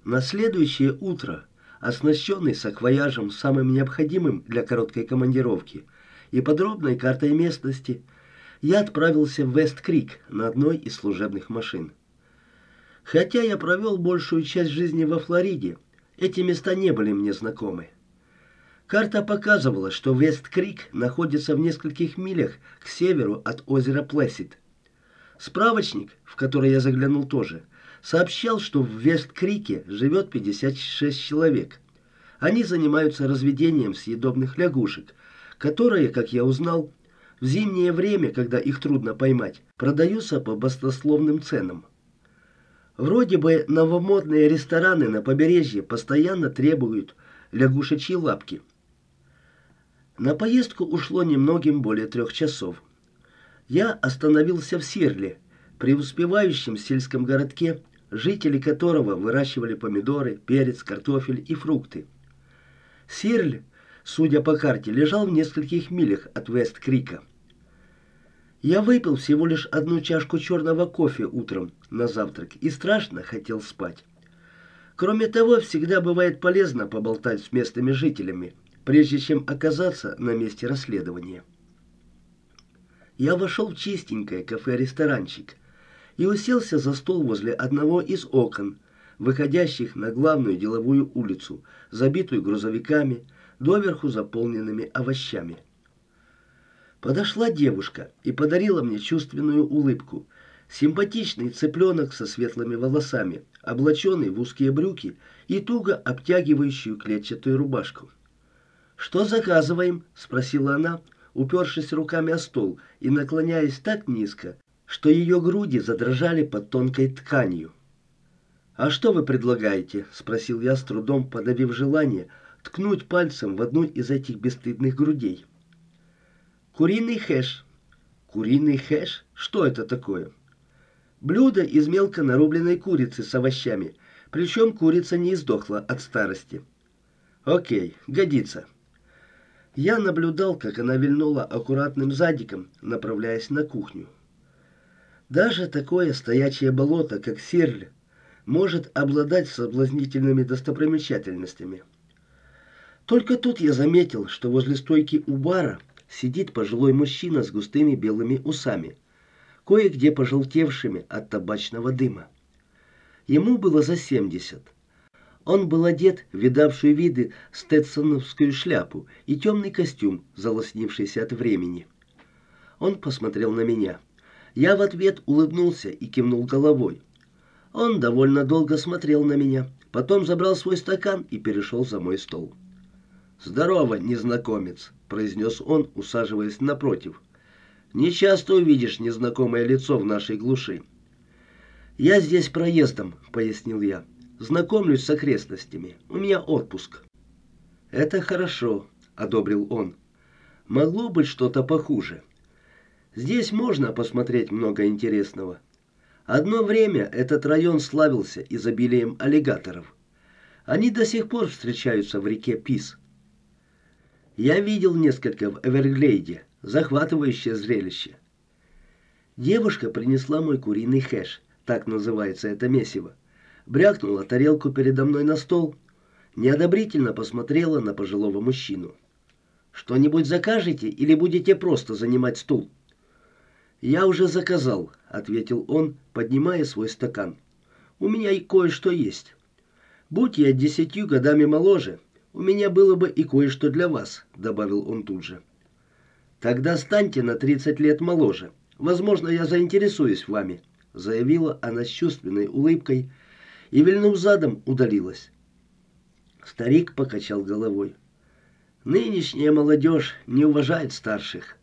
На следующее утро, оснащенный саквояжем с самым необходимым для короткой командировки и подробной картой местности, я отправился в Вест-Крик на одной из служебных машин. Хотя я провел большую часть жизни во Флориде, эти места не были мне знакомы. Карта показывала, что Вест-Крик находится в нескольких милях к северу от озера Плэссид. Справочник, в который я заглянул тоже, сообщал, что в Вест-Крике живет 56 человек. Они занимаются разведением съедобных лягушек, которые, как я узнал, в зимнее время, когда их трудно поймать, продаются по баснословным ценам. Вроде бы новомодные рестораны на побережье постоянно требуют лягушечьи лапки. На поездку ушло немногим более 3 часов. Я остановился в Сирле, преуспевающем сельском городке, жители которого выращивали помидоры, перец, картофель и фрукты. Сирль, судя по карте, лежал в нескольких милях от Вест-Крика. Я выпил всего лишь 1 чашку черного кофе утром на завтрак и страшно хотел спать. Кроме того, всегда бывает полезно поболтать с местными жителями, прежде чем оказаться на месте расследования. Я вошел в чистенькое кафе-ресторанчик и уселся за стол возле одного из окон, выходящих на главную деловую улицу, забитую грузовиками, доверху заполненными овощами. Подошла девушка и подарила мне чувственную улыбку. Симпатичный цыпленок со светлыми волосами, облаченный в узкие брюки и туго обтягивающую клетчатую рубашку. «Что заказываем?» – спросила она, упершись руками о стол и наклоняясь так низко, что ее груди задрожали под тонкой тканью. «А что вы предлагаете?» – спросил я, с трудом подавив желание ткнуть пальцем в одну из этих бесстыдных грудей. «Куриный хэш». «Куриный хэш? Что это такое?» «Блюдо из мелко нарубленной курицы с овощами, причем курица не издохла от старости». «Окей, годится». Я наблюдал, как она вильнула аккуратным задиком, направляясь на кухню. Даже такое стоячее болото, как Сирль, может обладать соблазнительными достопримечательностями. Только тут я заметил, что возле стойки у бара сидит пожилой мужчина с густыми белыми усами, кое-где пожелтевшими от табачного дыма. Ему было за 70. Он был одет в видавшую виды стетсоновскую шляпу и темный костюм, залоснившийся от времени. Он посмотрел на меня. Я в ответ улыбнулся и кивнул головой. Он довольно долго смотрел на меня, потом забрал свой стакан и перешел за мой стол. «Здорово, незнакомец», — произнес он, усаживаясь напротив. «Не часто увидишь незнакомое лицо в нашей глуши». «Я здесь проездом», — пояснил я. «Знакомлюсь с окрестностями. У меня отпуск». «Это хорошо», — одобрил он. «Могло быть что-то похуже. Здесь можно посмотреть много интересного. Одно время этот район славился изобилием аллигаторов. Они до сих пор встречаются в реке Пис. Я видел несколько в Эверглейде. Захватывающее зрелище». Девушка принесла мой куриный хэш, так называется это месиво, брякнула тарелку передо мной на стол, неодобрительно посмотрела на пожилого мужчину. «Что-нибудь закажете или будете просто занимать стул?» «Я уже заказал», — ответил он, поднимая свой стакан. «У меня и кое-что есть. Будь я 10 годами моложе, у меня было бы и кое-что для вас», — добавил он тут же. «Тогда станьте на 30 лет моложе. Возможно, я заинтересуюсь вами», — заявила она с чувственной улыбкой и, вильнув задом, удалилась. Старик покачал головой. «Нынешняя молодежь не уважает старших».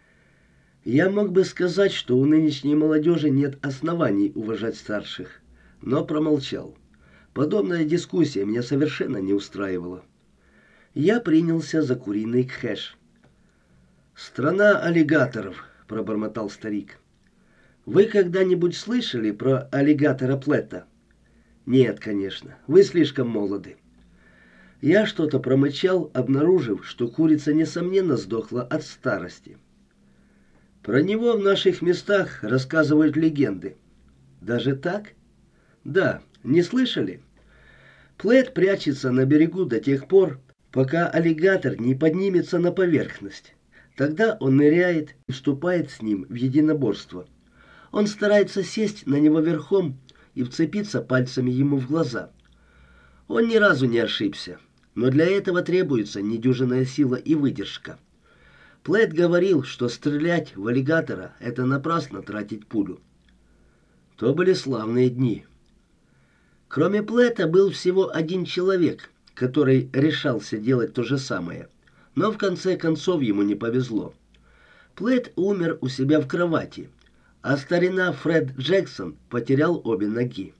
Я мог бы сказать, что у нынешней молодежи нет оснований уважать старших, но промолчал. Подобная дискуссия меня совершенно не устраивала. Я принялся за куриный хэш. «Страна аллигаторов», — пробормотал старик. «Вы когда-нибудь слышали про аллигатора Плетта?» «Нет, конечно, вы слишком молоды». Я что-то промычал, обнаружив, что курица, несомненно, сдохла от старости. «Про него в наших местах рассказывают легенды». «Даже так?» «Да, не слышали?» Плэт прячется на берегу до тех пор, пока аллигатор не поднимется на поверхность. Тогда он ныряет и вступает с ним в единоборство. Он старается сесть на него верхом и вцепиться пальцами ему в глаза. Он ни разу не ошибся, но для этого требуется недюжинная сила и выдержка. Плэт говорил, что стрелять в аллигатора — это напрасно тратить пулю. То были славные дни. Кроме Плэта был всего один человек, который решался делать то же самое, но в конце концов ему не повезло. Плэт умер у себя в кровати, а старина Фред Джексон потерял обе ноги.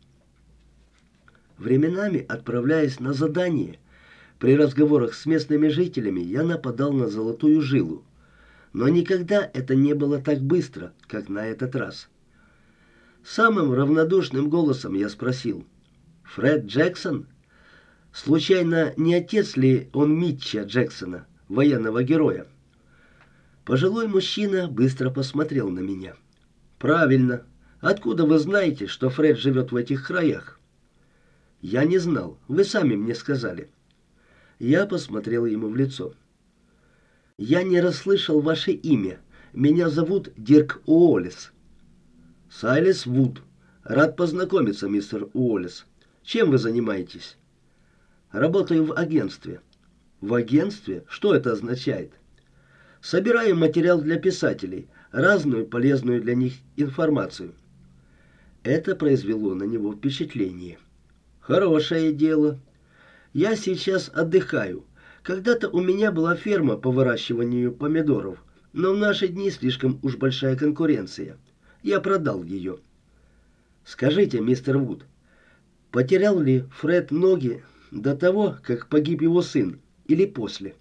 Временами, отправляясь на задание, при разговорах с местными жителями я нападал на золотую жилу, но никогда это не было так быстро, как на этот раз. Самым равнодушным голосом я спросил: «Фред Джексон? Случайно не отец ли он Митча Джексона, военного героя?» Пожилой мужчина быстро посмотрел на меня. «Правильно. Откуда вы знаете, что Фред живет в этих краях?» «Я не знал. Вы сами мне сказали». Я посмотрел ему в лицо. «Я не расслышал ваше имя. Меня зовут Дирк Уоллес». «Сайлес Вуд. Рад познакомиться, мистер Уоллес. Чем вы занимаетесь?» «Работаю в агентстве». «В агентстве? Что это означает?» «Собираю материал для писателей, разную полезную для них информацию». Это произвело на него впечатление. «Хорошее дело. Я сейчас отдыхаю. Когда-то у меня была ферма по выращиванию помидоров, но в наши дни слишком уж большая конкуренция. Я продал ее». «Скажите, мистер Вуд, потерял ли Фред ноги до того, как погиб его сын, или после?»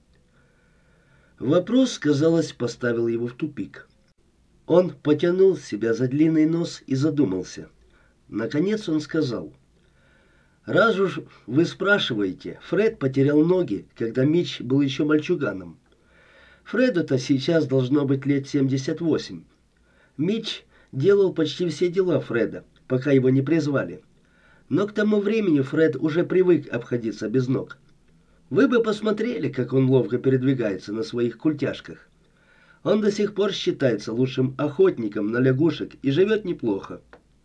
Вопрос, казалось, поставил его в тупик. Он потянул себя за длинный нос и задумался. Наконец он сказал: «Раз уж вы спрашиваете, Фред потерял ноги, когда Митч был еще мальчуганом. Фреду-то сейчас должно быть лет 78. Митч делал почти все дела Фреда, пока его не призвали. Но к тому времени Фред уже привык обходиться без ног. Вы бы посмотрели, как он ловко передвигается на своих культяшках. Он до сих пор считается лучшим охотником на лягушек и живет неплохо».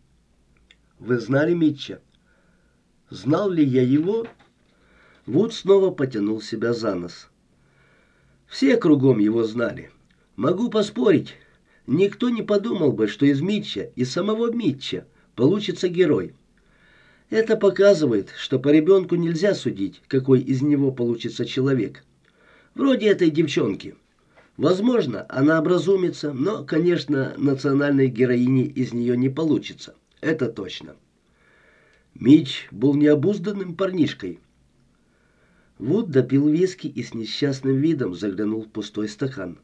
«Вы знали Митча?» «Знал ли я его?» Вуд снова потянул себя за нос. «Все кругом его знали. Могу поспорить, никто не подумал бы, что из Митча, из самого Митча, получится герой. Это показывает, что по ребенку нельзя судить, какой из него получится человек. Вроде этой девчонки. Возможно, она образумится, но, конечно, национальной героини из нее не получится. Это точно». Митч был необузданным парнишкой. Вуд допил виски и с несчастным видом заглянул в пустой стакан.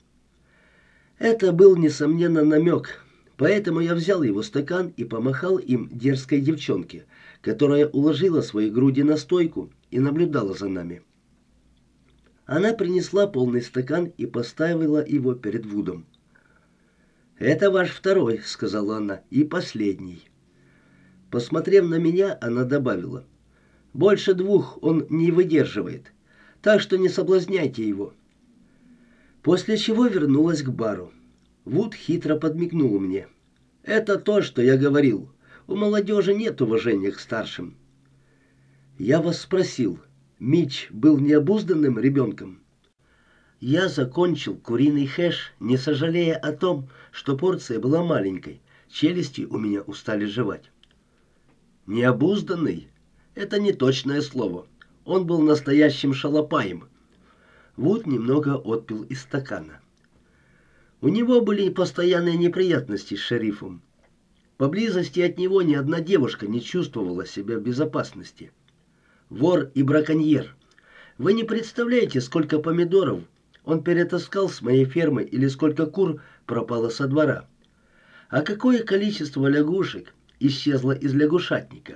Это был, несомненно, намек, поэтому я взял его стакан и помахал им дерзкой девчонке, которая уложила свои груди на стойку и наблюдала за нами. Она принесла полный стакан и поставила его перед Вудом. «Это ваш второй», — сказала она, — «и последний». Посмотрев на меня, она добавила: «Больше двух он не выдерживает, так что не соблазняйте его». После чего вернулась к бару. Вуд хитро подмигнул мне. «Это то, что я говорил. У молодежи нет уважения к старшим». Я вас спросил, Митч был необузданным ребенком? Я закончил куриный хэш, не сожалея о том, что порция была маленькой. Челюсти у меня устали жевать. Необузданный — это неточное слово. Он был настоящим шалопаем. Вуд немного отпил из стакана. У него были постоянные неприятности с шерифом. Поблизости от него ни одна девушка не чувствовала себя в безопасности. Вор и браконьер. Вы не представляете, сколько помидоров он перетаскал с моей фермы или сколько кур пропало со двора. А какое количество лягушек исчезло из лягушатника.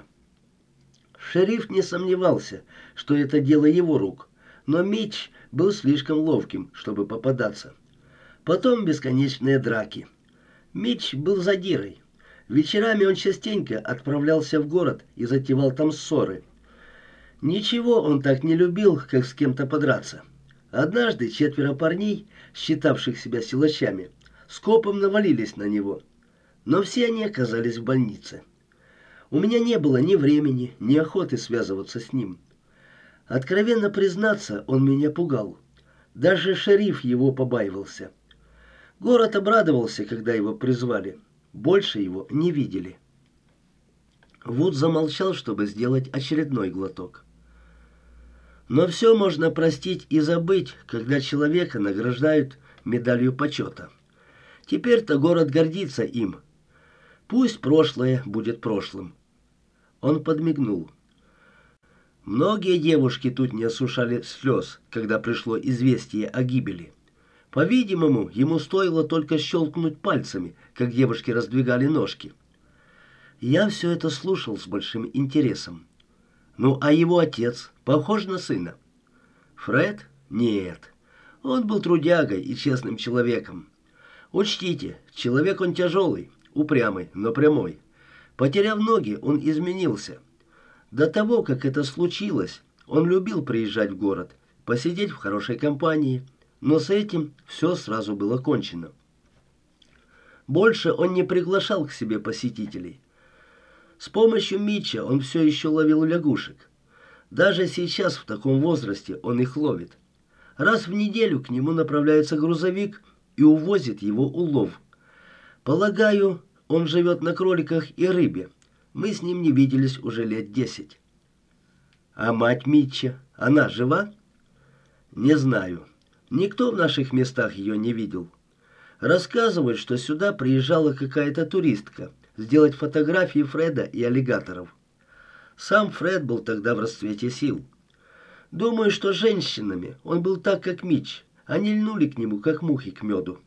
Шериф не сомневался, что это дело его рук, но Митч был слишком ловким, чтобы попадаться. Потом бесконечные драки. Митч был задирой. Вечерами он частенько отправлялся в город и затевал там ссоры. Ничего он так не любил, как с кем-то подраться. Однажды 4 парней, считавших себя силачами, скопом навалились на него, но все они оказались в больнице. У меня не было ни времени, ни охоты связываться с ним. Откровенно признаться, он меня пугал. Даже шериф его побаивался. Город обрадовался, когда его призвали. Больше его не видели. Вуд замолчал, чтобы сделать очередной глоток. Но все можно простить и забыть, когда человека награждают медалью почета. Теперь-то город гордится им. Пусть прошлое будет прошлым. Он подмигнул. Многие девушки тут не осушали слез, когда пришло известие о гибели. По-видимому, ему стоило только щелкнуть пальцами, как девушки раздвигали ножки. Я все это слушал с большим интересом. Ну, а его отец похож на сына? Фред? Нет. Он был трудягой и честным человеком. Учтите, человек он тяжелый, упрямый, но прямой. Потеряв ноги, он изменился. До того, как это случилось, он любил приезжать в город, посидеть в хорошей компании, но с этим все сразу было кончено. Больше он не приглашал к себе посетителей. С помощью Митча он все еще ловил лягушек. Даже сейчас в таком возрасте он их ловит. Раз в неделю к нему направляется грузовик и увозит его улов. Полагаю, он живет на кроликах и рыбе. Мы с ним не виделись уже лет 10. А мать Митча, она жива? Не знаю. Никто в наших местах ее не видел. Рассказывают, что сюда приезжала какая-то туристка сделать фотографии Фреда и аллигаторов. Сам Фред был тогда в расцвете сил. Думаю, что с женщинами он был так, как Митч. Они льнули к нему, как мухи к меду.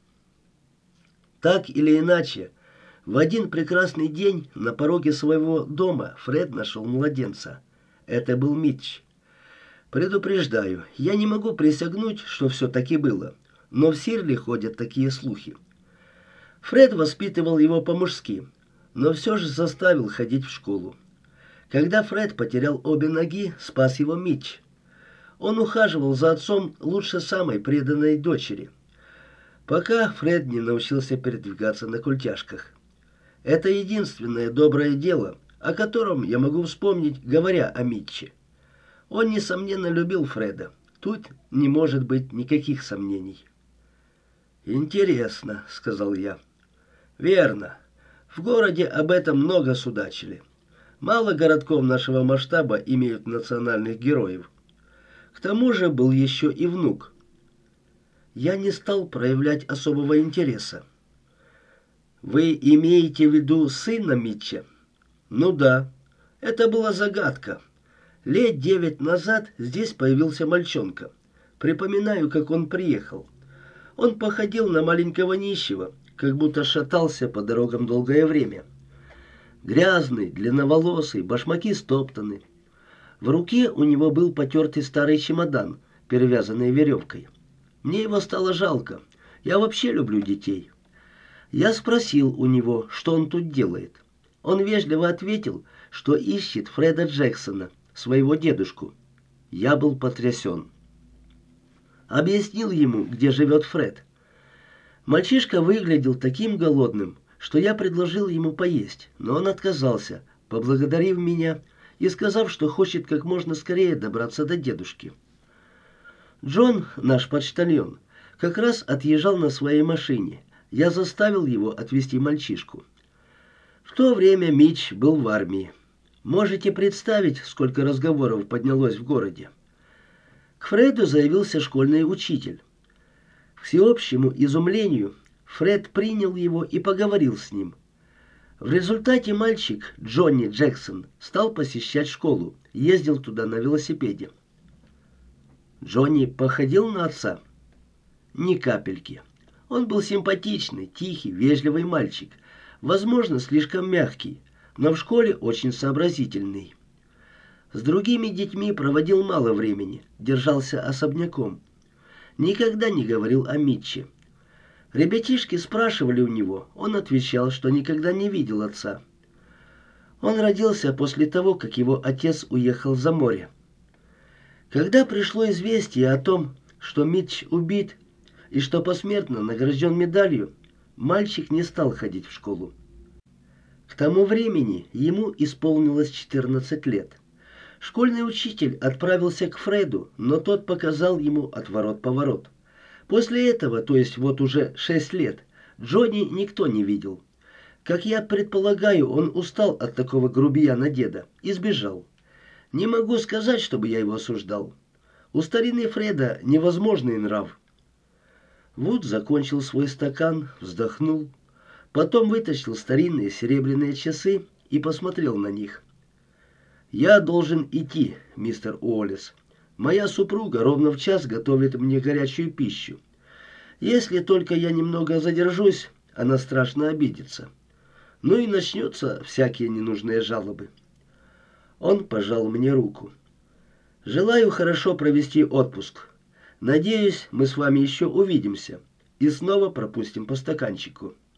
Так или иначе, в один прекрасный день на пороге своего дома Фред нашел младенца. Это был Митч. Предупреждаю, я не могу присягнуть, что все таки было, но в Сирли ходят такие слухи. Фред воспитывал его по-мужски, но все же заставил ходить в школу. Когда Фред потерял обе ноги, спас его Митч. Он ухаживал за отцом лучше самой преданной дочери, пока Фред не научился передвигаться на культяшках. Это единственное доброе дело, о котором я могу вспомнить, говоря о Митче. Он, несомненно, любил Фреда. Тут не может быть никаких сомнений. «Интересно», — сказал я. «Верно. В городе об этом много судачили. Мало городков нашего масштаба имеют национальных героев. К тому же был еще и внук». Я не стал проявлять особого интереса. «Вы имеете в виду сына Митча?» «Ну да. Это была загадка. Лет 9 назад здесь появился мальчонка. Припоминаю, как он приехал. Он походил на маленького нищего, как будто шатался по дорогам долгое время. Грязный, длинноволосый, башмаки стоптаны. В руке у него был потертый старый чемодан, перевязанный веревкой. Мне его стало жалко. Я вообще люблю детей. Я спросил у него, что он тут делает. Он вежливо ответил, что ищет Фреда Джексона, своего дедушку. Я был потрясен. Объяснил ему, где живет Фред. Мальчишка выглядел таким голодным, что я предложил ему поесть, но он отказался, поблагодарив меня и сказав, что хочет как можно скорее добраться до дедушки. Джон, наш почтальон, как раз отъезжал на своей машине. Я заставил его отвезти мальчишку. В то время Митч был в армии. Можете представить, сколько разговоров поднялось в городе. К Фреду заявился школьный учитель. К всеобщему изумлению Фред принял его и поговорил с ним. В результате мальчик Джонни Джексон стал посещать школу, ездил туда на велосипеде. Джонни походил на отца? Ни капельки. Он был симпатичный, тихий, вежливый мальчик, возможно, слишком мягкий, но в школе очень сообразительный. С другими детьми проводил мало времени, держался особняком. Никогда не говорил о Митче. Ребятишки спрашивали у него, он отвечал, что никогда не видел отца. Он родился после того, как его отец уехал за море. Когда пришло известие о том, что Митч убит и что посмертно награжден медалью, мальчик не стал ходить в школу. К тому времени ему исполнилось 14 лет. Школьный учитель отправился к Фреду, но тот показал ему отворот-поворот. После этого, то есть вот уже 6 лет, Джонни никто не видел. Как я предполагаю, он устал от такого грубияна деда и сбежал. Не могу сказать, чтобы я его осуждал. У старины Фреда невозможный нрав. Вуд закончил свой стакан, вздохнул, потом вытащил старинные серебряные часы и посмотрел на них. «Я должен идти, мистер Уоллес. Моя супруга ровно в час готовит мне горячую пищу. Если только я немного задержусь, она страшно обидится. Ну и начнется всякие ненужные жалобы». Он пожал мне руку. «Желаю хорошо провести отпуск. Надеюсь, мы с вами еще увидимся и снова пропустим по стаканчику».